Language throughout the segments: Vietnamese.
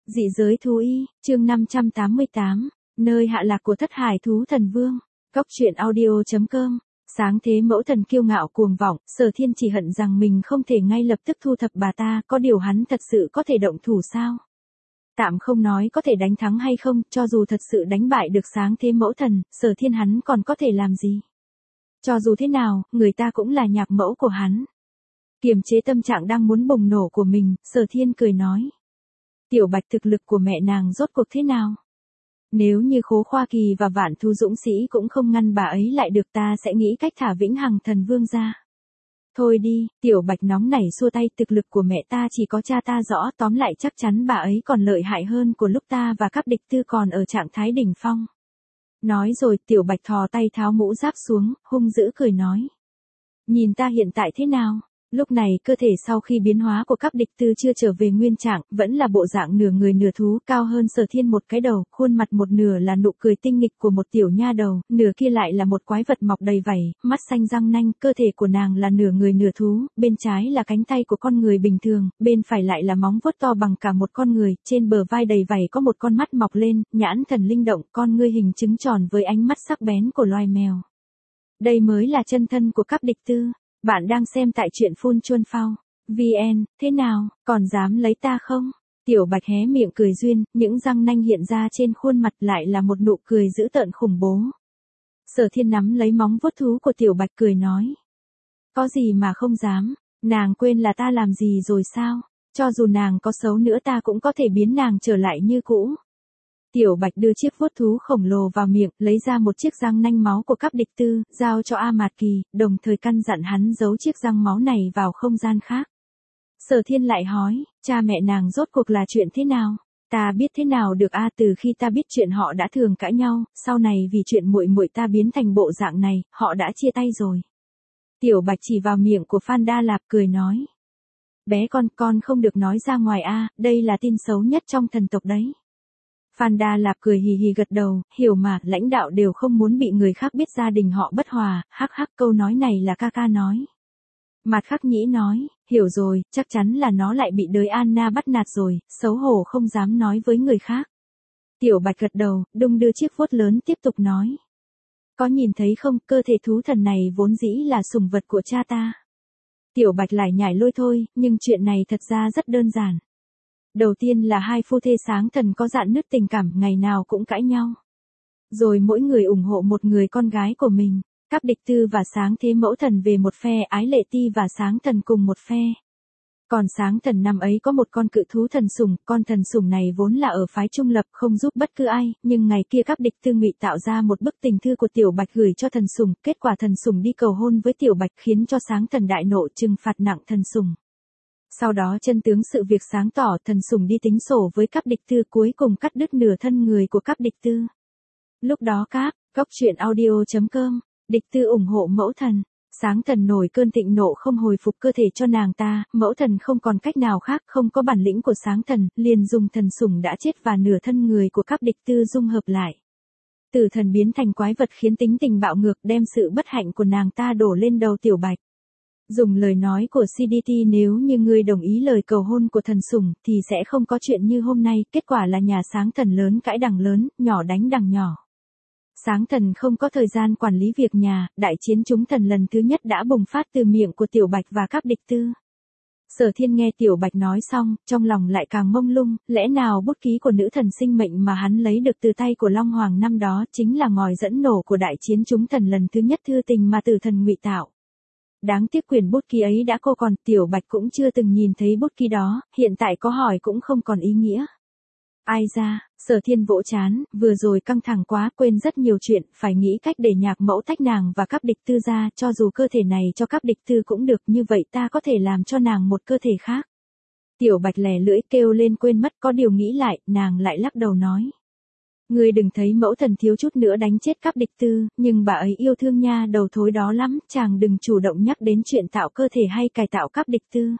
Dị giới thú y, chương 588, nơi hạ lạc của thất hải thú thần vương. Góc truyện audio.com. Sáng thế mẫu thần kiêu ngạo cuồng vọng, Sở Thiên chỉ hận rằng mình không thể ngay lập tức thu thập bà ta, có điều hắn thật sự có thể động thủ sao? Tạm không nói có thể đánh thắng hay không, cho dù thật sự đánh bại được sáng thế mẫu thần, Sở Thiên hắn còn có thể làm gì? Cho dù thế nào, người ta cũng là nhạc mẫu của hắn. Kiềm chế tâm trạng đang muốn bùng nổ của mình, Sở Thiên cười nói. Tiểu Bạch thực lực của mẹ nàng rốt cuộc thế nào? Nếu như Khố Khoa Kỳ và Vạn Thu Dũng Sĩ cũng không ngăn bà ấy lại được, ta sẽ nghĩ cách thả Vĩnh Hằng Thần Vương ra. Thôi đi, Tiểu Bạch nóng nảy xua tay, thực lực của mẹ ta chỉ có cha ta rõ, tóm lại chắc chắn bà ấy còn lợi hại hơn của lúc ta và các địch tư còn ở trạng thái đỉnh phong. Nói rồi Tiểu Bạch thò tay tháo mũ giáp xuống, hung dữ cười nói. Nhìn ta hiện tại thế nào? Lúc này cơ thể sau khi biến hóa của các địch tư chưa trở về nguyên trạng, vẫn là bộ dạng nửa người nửa thú, cao hơn Sở Thiên một cái đầu, khuôn mặt một nửa là nụ cười tinh nghịch của một tiểu nha đầu, nửa kia lại là một quái vật mọc đầy vảy, mắt xanh răng nanh, cơ thể của nàng là nửa người nửa thú, bên trái là cánh tay của con người bình thường, bên phải lại là móng vuốt to bằng cả một con người, trên bờ vai đầy vảy có một con mắt mọc lên, nhãn thần linh động, con ngươi hình trứng tròn với ánh mắt sắc bén của loài mèo. Đây mới là chân thân của các địch tư. Bạn đang xem tại truyện Phun Chuân Phao. VN, thế nào, còn dám lấy ta không? Tiểu Bạch hé miệng cười duyên, những răng nanh hiện ra trên khuôn mặt lại là một nụ cười dữ tợn khủng bố. Sở Thiên nắm lấy móng vuốt thú của Tiểu Bạch cười nói. Có gì mà không dám, nàng quên là ta làm gì rồi sao? Cho dù nàng có xấu nữa ta cũng có thể biến nàng trở lại như cũ. Tiểu Bạch đưa chiếc vuốt thú khổng lồ vào miệng, lấy ra một chiếc răng nanh máu của các địch tư, giao cho A Mạt Kỳ, đồng thời căn dặn hắn giấu chiếc răng máu này vào không gian khác. Sở Thiên lại hỏi, cha mẹ nàng rốt cuộc là chuyện thế nào? Ta biết thế nào được a, từ khi ta biết chuyện họ đã thường cãi nhau, sau này vì chuyện muội muội ta biến thành bộ dạng này, họ đã chia tay rồi. Tiểu Bạch chỉ vào miệng của Phan Đa Lạp cười nói. Bé con không được nói ra ngoài a, đây là tin xấu nhất trong thần tộc đấy. Phan Đa Lạp cười hì hì gật đầu, hiểu mà, lãnh đạo đều không muốn bị người khác biết gia đình họ bất hòa, hắc hắc, câu nói này là ca ca nói. Mạt Khắc Nhĩ nói, hiểu rồi, chắc chắn là nó lại bị đới Anna bắt nạt rồi, xấu hổ không dám nói với người khác. Tiểu Bạch gật đầu, đung đưa chiếc vuốt lớn tiếp tục nói. Có nhìn thấy không, cơ thể thú thần này vốn dĩ là sủng vật của cha ta. Tiểu Bạch lại nhảy lôi thôi, nhưng chuyện này thật ra rất đơn giản. Đầu tiên là hai phu thê sáng thần có rạn nứt tình cảm, ngày nào cũng cãi nhau. Rồi mỗi người ủng hộ một người con gái của mình. Các địch tư và sáng thế mẫu thần về một phe, Ái Lệ Ti và sáng thần cùng một phe. Còn sáng thần năm ấy có một con cự thú thần sủng, con thần sủng này vốn là ở phái trung lập không giúp bất cứ ai, nhưng ngày kia các địch tư ngụy tạo ra một bức tình thư của Tiểu Bạch gửi cho thần sủng, kết quả thần sủng đi cầu hôn với Tiểu Bạch khiến cho sáng thần đại nộ trừng phạt nặng thần sủng. Sau đó chân tướng sự việc sáng tỏ, thần sủng đi tính sổ với các địch tư, cuối cùng cắt đứt nửa thân người của các địch tư. Lúc đó góc truyện audio.com, địch tư ủng hộ mẫu thần. Sáng thần nổi cơn thịnh nộ không hồi phục cơ thể cho nàng ta, mẫu thần không còn cách nào khác, không có bản lĩnh của sáng thần, liền dùng thần sủng đã chết và nửa thân người của các địch tư dung hợp lại. Tử thần biến thành quái vật khiến tính tình bạo ngược, đem sự bất hạnh của nàng ta đổ lên đầu Tiểu Bạch. Dùng lời nói của CDT, nếu như ngươi đồng ý lời cầu hôn của thần sủng, thì sẽ không có chuyện như hôm nay, kết quả là nhà sáng thần lớn cãi đằng lớn, nhỏ đánh đằng nhỏ. Sáng thần không có thời gian quản lý việc nhà, đại chiến chúng thần lần thứ nhất đã bùng phát từ miệng của Tiểu Bạch và các địch tư. Sở Thiên nghe Tiểu Bạch nói xong, trong lòng lại càng mông lung, lẽ nào bút ký của nữ thần sinh mệnh mà hắn lấy được từ tay của Long Hoàng năm đó chính là ngòi dẫn nổ của đại chiến chúng thần lần thứ nhất thư tình mà tử thần ngụy tạo. Đáng tiếc quyển bút ký ấy đã cô còn, Tiểu Bạch cũng chưa từng nhìn thấy bút ký đó, hiện tại có hỏi cũng không còn ý nghĩa. Ai ra, Sở Thiên vỗ chán, vừa rồi căng thẳng quá, quên rất nhiều chuyện, phải nghĩ cách để nhạc mẫu tách nàng và các địch tư ra, cho dù cơ thể này cho các địch tư cũng được, như vậy ta có thể làm cho nàng một cơ thể khác. Tiểu Bạch lè lưỡi kêu lên quên mất, có điều nghĩ lại, nàng lại lắc đầu nói. Ngươi đừng thấy mẫu thần thiếu chút nữa đánh chết các địch tư, nhưng bà ấy yêu thương nha đầu thối đó lắm, chàng đừng chủ động nhắc đến chuyện tạo cơ thể hay cải tạo các địch tư.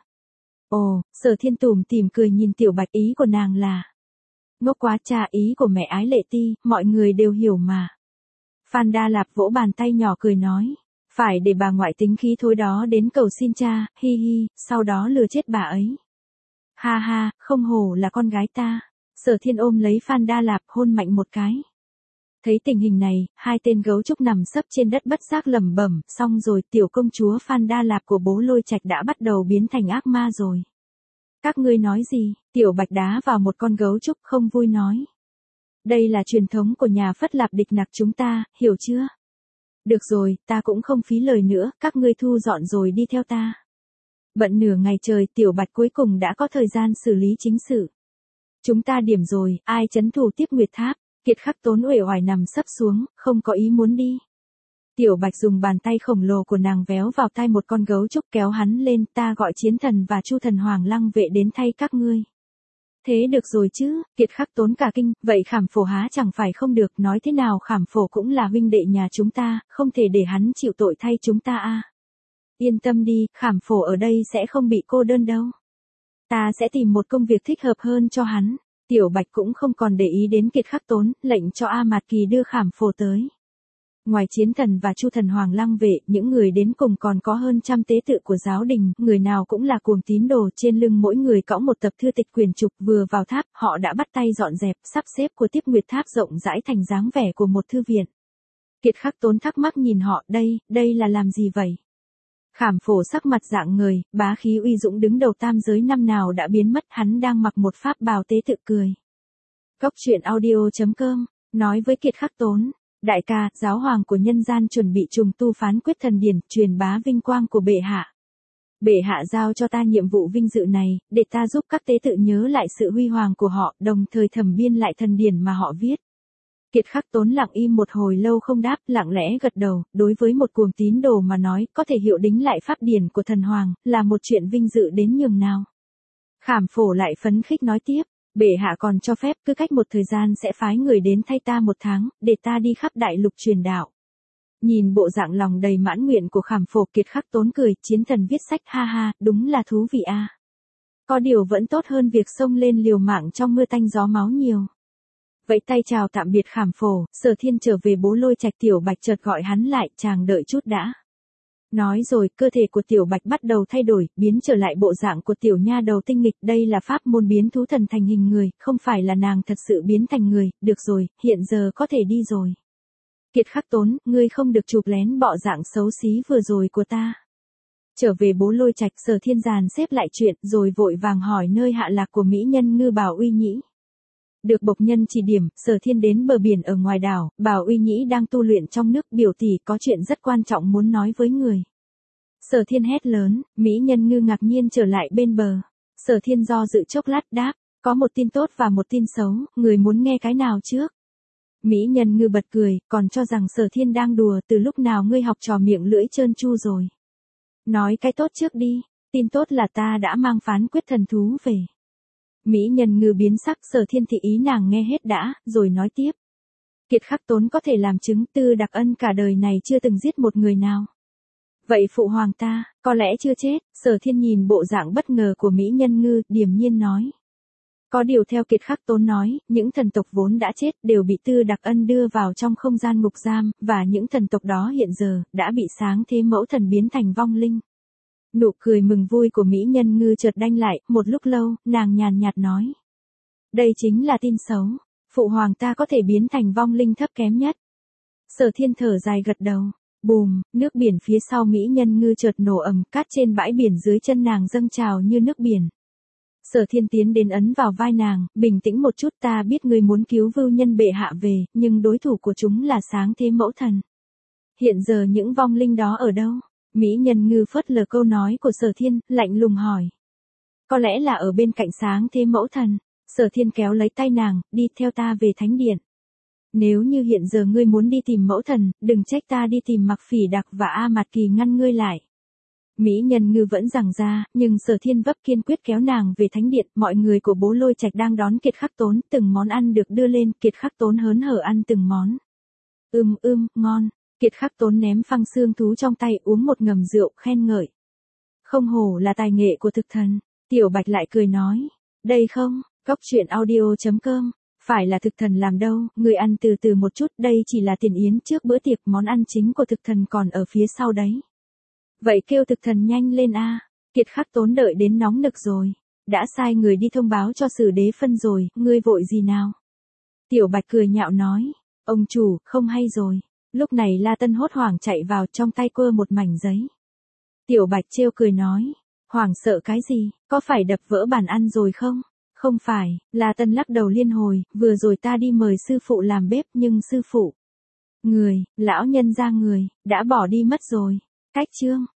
Ồ, Sở Thiên tủm tỉm cười nhìn Tiểu Bạch, ý của nàng là. Ngốc quá cha, ý của mẹ Ái Lệ Ti, mọi người đều hiểu mà. Phan Đa Lạp vỗ bàn tay nhỏ cười nói. Phải để bà ngoại tính khí thối đó đến cầu xin cha, hi hi, sau đó lừa chết bà ấy. Ha ha, không hổ là con gái ta. Sở Thiên ôm lấy Phan Đa Lạp hôn mạnh một cái. Thấy tình hình này, hai tên gấu trúc nằm sấp trên đất bất giác lẩm bẩm, xong rồi tiểu công chúa Phan Đa Lạp của Bố Lôi Trạch đã bắt đầu biến thành ác ma rồi. Các ngươi nói gì? Tiểu Bạch đá vào một con gấu trúc không vui nói. Đây là truyền thống của nhà Phất Lạp Địch Nặc chúng ta, hiểu chưa? Được rồi, ta cũng không phí lời nữa, các ngươi thu dọn rồi đi theo ta. Bận nửa ngày trời, Tiểu Bạch cuối cùng đã có thời gian xử lý chính sự. Chúng ta điểm rồi, ai trấn thủ tiếp Nguyệt Tháp? Kiệt Khắc Tốn uể oải nằm sấp xuống, không có ý muốn đi. Tiểu Bạch dùng bàn tay khổng lồ của nàng véo vào tai một con gấu trúc kéo hắn lên, ta gọi Chiến Thần và Chu Thần Hoàng Lăng Vệ đến thay các ngươi. Thế được rồi chứ, Kiệt Khắc Tốn cả kinh, vậy Khảm Phổ há chẳng phải không được, nói thế nào Khảm Phổ cũng là huynh đệ nhà chúng ta, không thể để hắn chịu tội thay chúng ta à. Yên tâm đi, Khảm Phổ ở đây sẽ không bị cô đơn đâu. Ta sẽ tìm một công việc thích hợp hơn cho hắn. Tiểu Bạch cũng không còn để ý đến Kiệt Khắc Tốn, lệnh cho A Mạt Kỳ đưa Khảm Phổ tới. Ngoài Chiến Thần và Chu Thần Hoàng Lăng Vệ, những người đến cùng còn có hơn trăm tế tự của giáo đình, người nào cũng là cuồng tín đồ, trên lưng mỗi người cõng một tập thư tịch quyển trục, vừa vào tháp, họ đã bắt tay dọn dẹp, sắp xếp của tiếp Nguyệt Tháp rộng rãi thành dáng vẻ của một thư viện. Kiệt Khắc Tốn thắc mắc nhìn họ, đây là làm gì vậy? Khảm Phổ sắc mặt rạng ngời, bá khí uy dũng đứng đầu tam giới năm nào đã biến mất, hắn đang mặc một pháp bào tế tự cười. Cốc truyện audio.com, nói với Kiệt Khắc Tốn, đại ca, giáo hoàng của nhân gian chuẩn bị trùng tu phán quyết thần điển, truyền bá vinh quang của bệ hạ. Bệ hạ giao cho ta nhiệm vụ vinh dự này, để ta giúp các tế tự nhớ lại sự huy hoàng của họ, đồng thời thẩm biên lại thần điển mà họ viết. Kiệt Khắc Tốn lặng im một hồi lâu không đáp, lặng lẽ gật đầu, đối với một cuồng tín đồ mà nói, có thể hiệu đính lại pháp điển của thần hoàng, là một chuyện vinh dự đến nhường nào. Khảm Phổ lại phấn khích nói tiếp, bệ hạ còn cho phép cứ cách một thời gian sẽ phái người đến thay ta 1 tháng, để ta đi khắp đại lục truyền đạo. Nhìn bộ dạng lòng đầy mãn nguyện của Khảm Phổ, Kiệt Khắc Tốn cười, Chiến Thần viết sách, ha ha, đúng là thú vị a. Có điều vẫn tốt hơn việc xông lên liều mạng trong mưa tanh gió máu nhiều. Vẫy tay chào tạm biệt Khảm Phổ, Sở Thiên trở về Bố Lôi Trạch. Tiểu Bạch chợt gọi hắn lại, chàng đợi chút đã. Nói rồi, cơ thể của Tiểu Bạch bắt đầu thay đổi, biến trở lại bộ dạng của tiểu nha đầu tinh nghịch, đây là pháp môn biến thú thần thành hình người, không phải là nàng thật sự biến thành người, được rồi, hiện giờ có thể đi rồi. Kiệt Khắc Tốn, ngươi không được chụp lén bộ dạng xấu xí vừa rồi của ta. Trở về Bố Lôi Trạch, Sở Thiên dàn xếp lại chuyện, rồi vội vàng hỏi nơi hạ lạc của mỹ nhân ngư Bảo Uy Nhĩ. Được bộc nhân chỉ điểm, Sở Thiên đến bờ biển ở ngoài đảo, Bảo Uy Nhĩ đang tu luyện trong nước, biểu tỷ có chuyện rất quan trọng muốn nói với người. Sở Thiên hét lớn, mỹ nhân ngư ngạc nhiên trở lại bên bờ. Sở Thiên do dự chốc lát đáp, có một tin tốt và một tin xấu, người muốn nghe cái nào trước? Mỹ nhân ngư bật cười, còn cho rằng Sở Thiên đang đùa, từ lúc nào ngươi học trò miệng lưỡi trơn tru rồi. Nói cái tốt trước đi, tin tốt là ta đã mang phán quyết thần thú về. Mỹ nhân ngư biến sắc, Sở Thiên thị ý nàng nghe hết đã, rồi nói tiếp. Kiệt Khắc Tốn có thể làm chứng, Tư Đặc Ân cả đời này chưa từng giết một người nào. Vậy phụ hoàng ta, có lẽ chưa chết. Sở Thiên nhìn bộ dạng bất ngờ của mỹ nhân ngư, điềm nhiên nói. Có điều theo Kiệt Khắc Tốn nói, những thần tộc vốn đã chết đều bị Tư Đặc Ân đưa vào trong không gian ngục giam, và những thần tộc đó hiện giờ đã bị sáng thế mẫu thần biến thành vong linh. Nụ cười mừng vui của mỹ nhân ngư chợt đanh lại, một lúc lâu, nàng nhàn nhạt nói. Đây chính là tin xấu, phụ hoàng ta có thể biến thành vong linh thấp kém nhất. Sở Thiên thở dài gật đầu. Bùm, nước biển phía sau mỹ nhân ngư chợt nổ ầm, cát trên bãi biển dưới chân nàng dâng trào như nước biển. Sở Thiên tiến đến ấn vào vai nàng, bình tĩnh một chút, ta biết ngươi muốn cứu vưu nhân bệ hạ về, nhưng đối thủ của chúng là sáng thế mẫu thần. Hiện giờ những vong linh đó ở đâu? Mỹ nhân ngư phớt lờ câu nói của Sở Thiên, lạnh lùng hỏi. Có lẽ là ở bên cạnh sáng thế mẫu thần. Sở Thiên kéo lấy tay nàng, đi theo ta về thánh điện. Nếu như hiện giờ ngươi muốn đi tìm mẫu thần, đừng trách ta đi tìm Mặc Phỉ Đặc và A Mạt Kỳ ngăn ngươi lại. Mỹ nhân ngư vẫn giằng ra, nhưng Sở Thiên vấp kiên quyết kéo nàng về thánh điện. Mọi người của Bố Lôi Trạch đang đón Kiệt Khắc Tốn, từng món ăn được đưa lên, Kiệt Khắc Tốn hớn hở ăn từng món. Ngon. Kiệt Khắc Tốn ném phăng xương thú trong tay, uống một ngầm rượu, khen ngợi. Không hổ là tài nghệ của thực thần. Tiểu Bạch lại cười nói. Đây không, cốc truyện audio.com. Phải là thực thần làm đâu, người ăn từ từ một chút, đây chỉ là tiền yến trước bữa tiệc, món ăn chính của thực thần còn ở phía sau đấy. Vậy kêu thực thần nhanh lên a. Kiệt Khắc Tốn đợi đến nóng nực rồi. đã sai người đi thông báo cho Sử Đế Phân rồi, ngươi vội gì nào? Tiểu Bạch cười nhạo nói, ông chủ, không hay rồi. Lúc này La Tân hốt hoảng chạy vào, trong tay quơ một mảnh giấy. Tiểu Bạch trêu cười nói, hoảng sợ cái gì, có phải đập vỡ bàn ăn rồi không? Không phải, La Tân lắc đầu liên hồi, vừa rồi ta đi mời sư phụ làm bếp nhưng sư phụ, lão nhân gia người, đã bỏ đi mất rồi. Cách chương